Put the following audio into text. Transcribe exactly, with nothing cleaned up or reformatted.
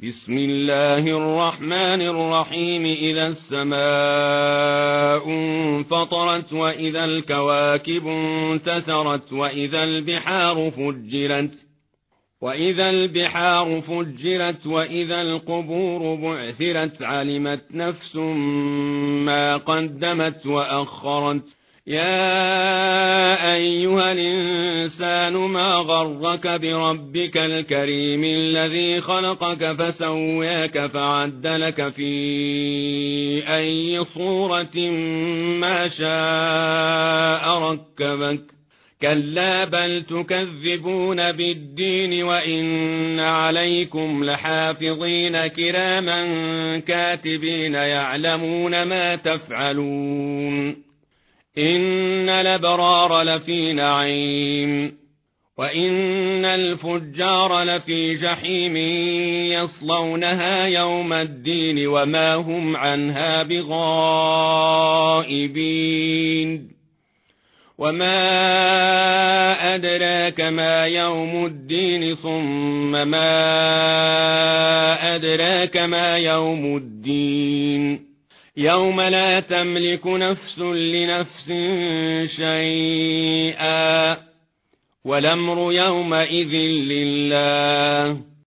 بسم الله الرحمن الرحيم. إذا السماء انفطرت وإذا الكواكب انتثرت وإذا البحار فجرت وإذا البحار فجرت وإذا القبور بعثرت علمت نفس ما قدمت وأخرت. يا أيها الإنسان ما غرك بربك الكريم الذي خلقك فسواك فعدلك في أي صورة ما شاء ركبك. كلا بل تكذبون بالدين وإن عليكم لحافظين كراما كاتبين يعلمون ما تفعلون. إن الأبرار لفي نعيم وإن الفجار لفي جحيم يصلونها يوم الدين وما هم عنها بغائبين. وما أدراك ما يوم الدين ثم ما أدراك ما يوم الدين. يوم لا تملك نفس لنفس شيئا والأمر يومئذ لله.